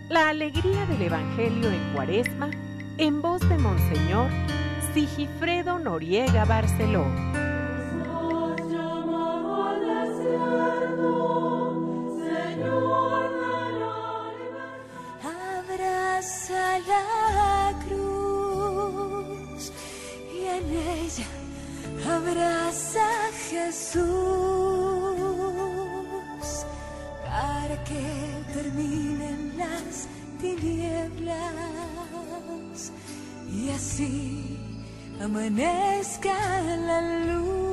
La alegría del Evangelio en Cuaresma, en voz de Monseñor Sigifredo Noriega Barceló. Abraza la cruz y en ella abraza a Jesús para que terminen las tinieblas y así amanezca la luz.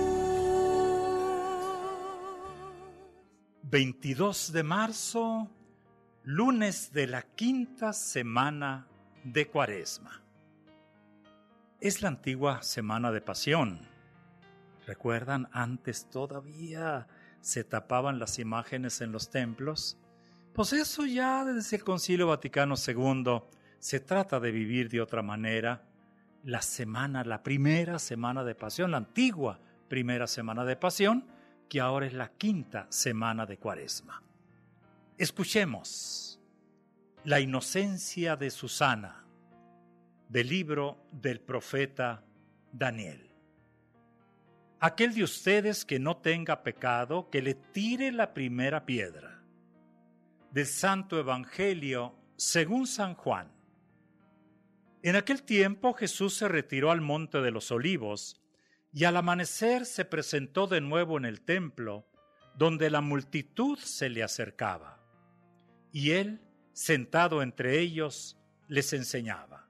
22 de marzo, lunes de la quinta semana de Cuaresma. Es la antigua Semana de Pasión. ¿Recuerdan? Antes todavía se tapaban las imágenes en los templos. Pues eso ya desde el Concilio Vaticano II se trata de vivir de otra manera. La primera semana de Pasión, la antigua primera semana de Pasión, que ahora es la quinta semana de Cuaresma. Escuchemos La inocencia de Susana, del libro del profeta Daniel. Aquel de ustedes que no tenga pecado, que le tire la primera piedra. Del Santo Evangelio según San Juan. En aquel tiempo Jesús se retiró al Monte de los Olivos y al amanecer se presentó de nuevo en el templo, donde la multitud se le acercaba. Y él, sentado entre ellos, les enseñaba.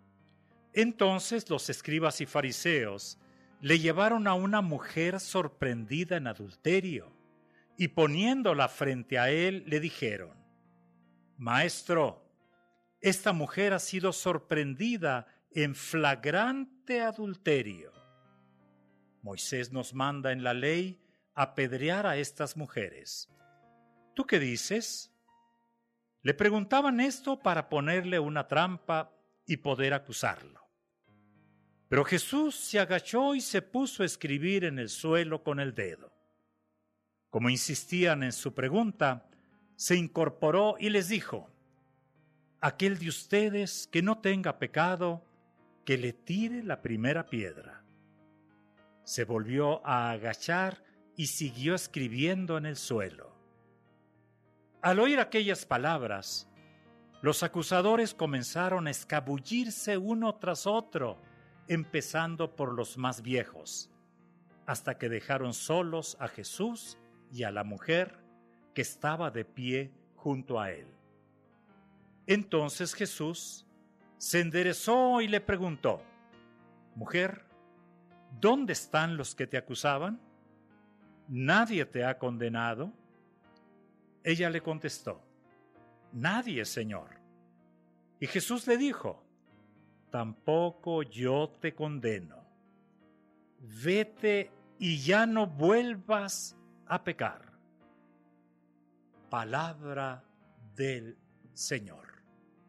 Entonces los escribas y fariseos le llevaron a una mujer sorprendida en adulterio y poniéndola frente a él le dijeron: Maestro, esta mujer ha sido sorprendida en flagrante adulterio. Moisés nos manda en la ley apedrear a estas mujeres. ¿Tú qué dices? Le preguntaban esto para ponerle una trampa y poder acusarlo. Pero Jesús se agachó y se puso a escribir en el suelo con el dedo. Como insistían en su pregunta, se incorporó y les dijo: Aquel de ustedes que no tenga pecado, que le tire la primera piedra. Se volvió a agachar y siguió escribiendo en el suelo. Al oír aquellas palabras, los acusadores comenzaron a escabullirse uno tras otro, empezando por los más viejos, hasta que dejaron solos a Jesús y a la mujer que estaba de pie junto a él. Entonces Jesús se enderezó y le preguntó: Mujer, ¿dónde están los que te acusaban? ¿Nadie te ha condenado? Ella le contestó: Nadie, Señor. Y Jesús le dijo: Tampoco yo te condeno. Vete y ya no vuelvas a pecar. Palabra del Señor.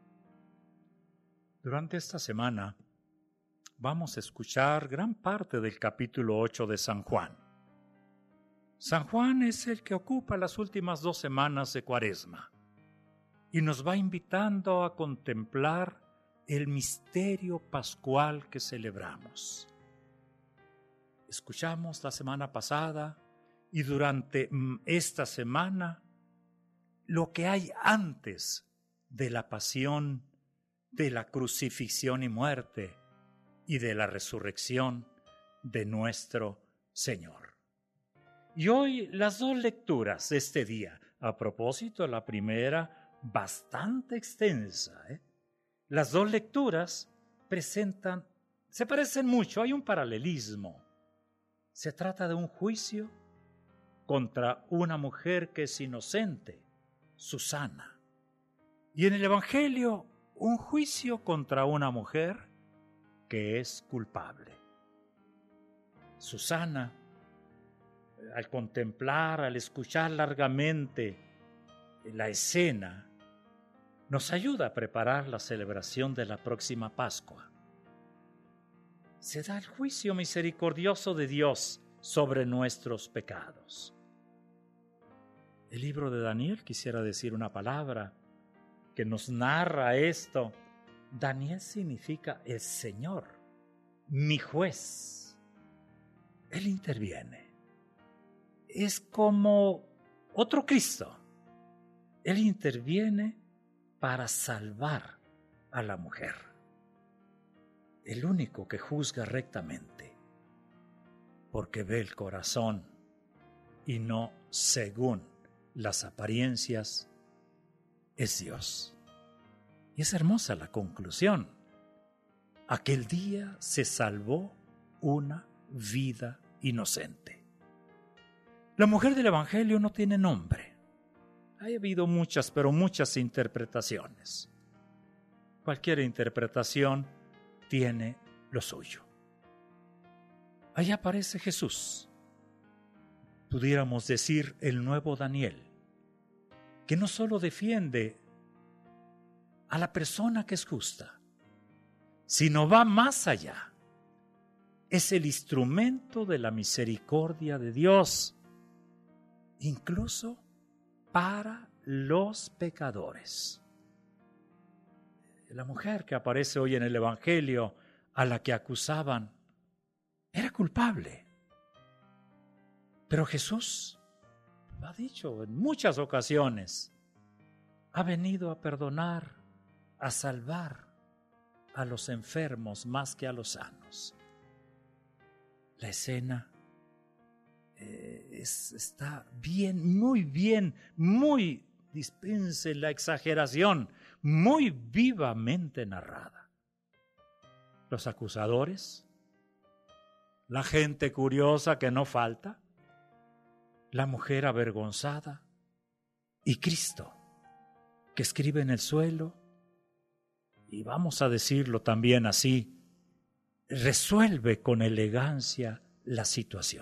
Durante esta semana vamos a escuchar gran parte del capítulo 8 de San Juan. San Juan es el que ocupa las últimas 2 semanas de Cuaresma y nos va invitando a contemplar el misterio pascual que celebramos. Escuchamos la semana pasada y durante esta semana lo que hay antes de la pasión, de la crucifixión y muerte y de la resurrección de nuestro Señor. Y hoy las 2 lecturas de este día, a propósito, la primera bastante extensa, Las 2 lecturas se parecen mucho, hay un paralelismo. Se trata de un juicio contra una mujer que es inocente, Susana. Y en el Evangelio, un juicio contra una mujer que es culpable. Susana, al contemplar, al escuchar largamente la escena, nos ayuda a preparar la celebración de la próxima Pascua. Se da el juicio misericordioso de Dios sobre nuestros pecados. El libro de Daniel quisiera decir una palabra que nos narra esto, Daniel significa el Señor, mi juez. Él interviene. Es como otro Cristo. Él interviene para salvar a la mujer. El único que juzga rectamente, porque ve el corazón y no según las apariencias, es Dios. Y es hermosa la conclusión. Aquel día se salvó una vida inocente. La mujer del Evangelio no tiene nombre. Ha habido muchas, pero muchas interpretaciones. Cualquier interpretación tiene lo suyo. Allá aparece Jesús. Pudiéramos decir el nuevo Daniel, que no solo defiende a la persona que es justa, sino va más allá. Es el instrumento de la misericordia de Dios, incluso para los pecadores. La mujer que aparece hoy en el Evangelio, a la que acusaban, era culpable. Pero Jesús lo ha dicho en muchas ocasiones, ha venido a perdonar, a salvar a los enfermos más que a los sanos. La escena está bien, muy, dispensen la exageración, muy vivamente narrada. Los acusadores, la gente curiosa que no falta, la mujer avergonzada y Cristo que escribe en el suelo, y vamos a decirlo también así, resuelve con elegancia la situación.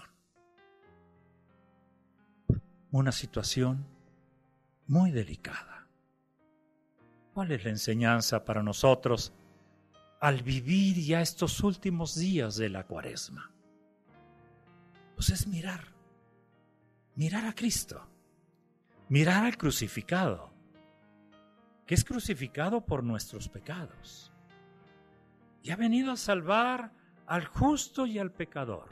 Una situación muy delicada. ¿Cuál es la enseñanza para nosotros al vivir ya estos últimos días de la Cuaresma? Pues es mirar a Cristo, mirar al crucificado, que es crucificado por nuestros pecados y ha venido a salvar al justo y al pecador.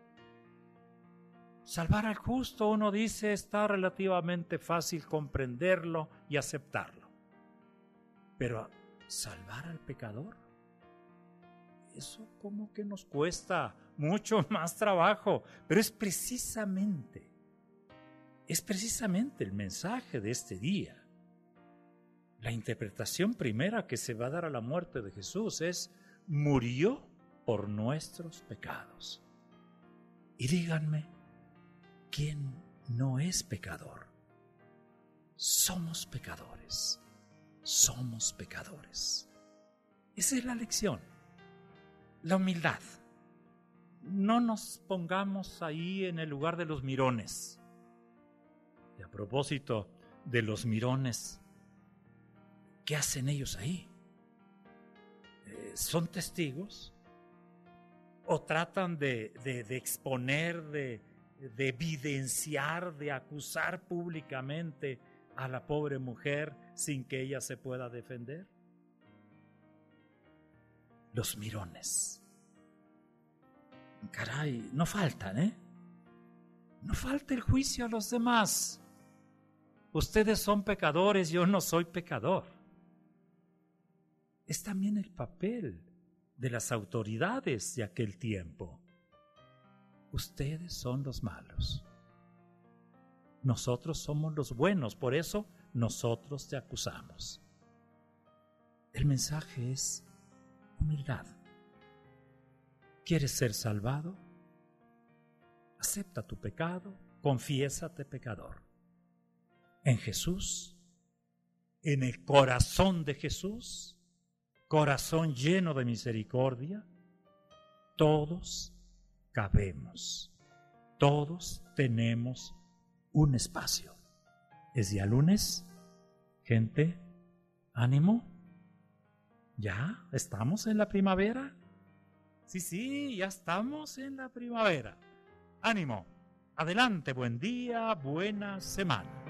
Salvar al justo, uno dice, está relativamente fácil comprenderlo y aceptarlo. Pero salvar al pecador, eso como que nos cuesta mucho más trabajo. Pero es precisamente el mensaje de este día. La interpretación primera que se va a dar a la muerte de Jesús es: murió por nuestros pecados. Y díganme, ¿quién no es pecador? Somos pecadores. Somos pecadores. Esa es la lección. La humildad. No nos pongamos ahí en el lugar de los mirones. Y a propósito de los mirones, ¿qué hacen ellos ahí? ¿Son testigos? ¿O tratan de exponer, de evidenciar, de acusar públicamente a la pobre mujer sin que ella se pueda defender? Los mirones. Caray, no faltan, ¿eh? No falta el juicio a los demás. Ustedes son pecadores, yo no soy pecador. Es también el papel de las autoridades de aquel tiempo. Ustedes son los malos. Nosotros somos los buenos, por eso nosotros te acusamos. El mensaje es humildad. ¿Quieres ser salvado? Acepta tu pecado, confiésate pecador. En Jesús, en el corazón de Jesús, corazón lleno de misericordia, todos cabemos, todos tenemos un espacio. Es día lunes, gente, ánimo, ya estamos en la primavera. Sí, ya estamos en la primavera. Ánimo, adelante, buen día, buena semana.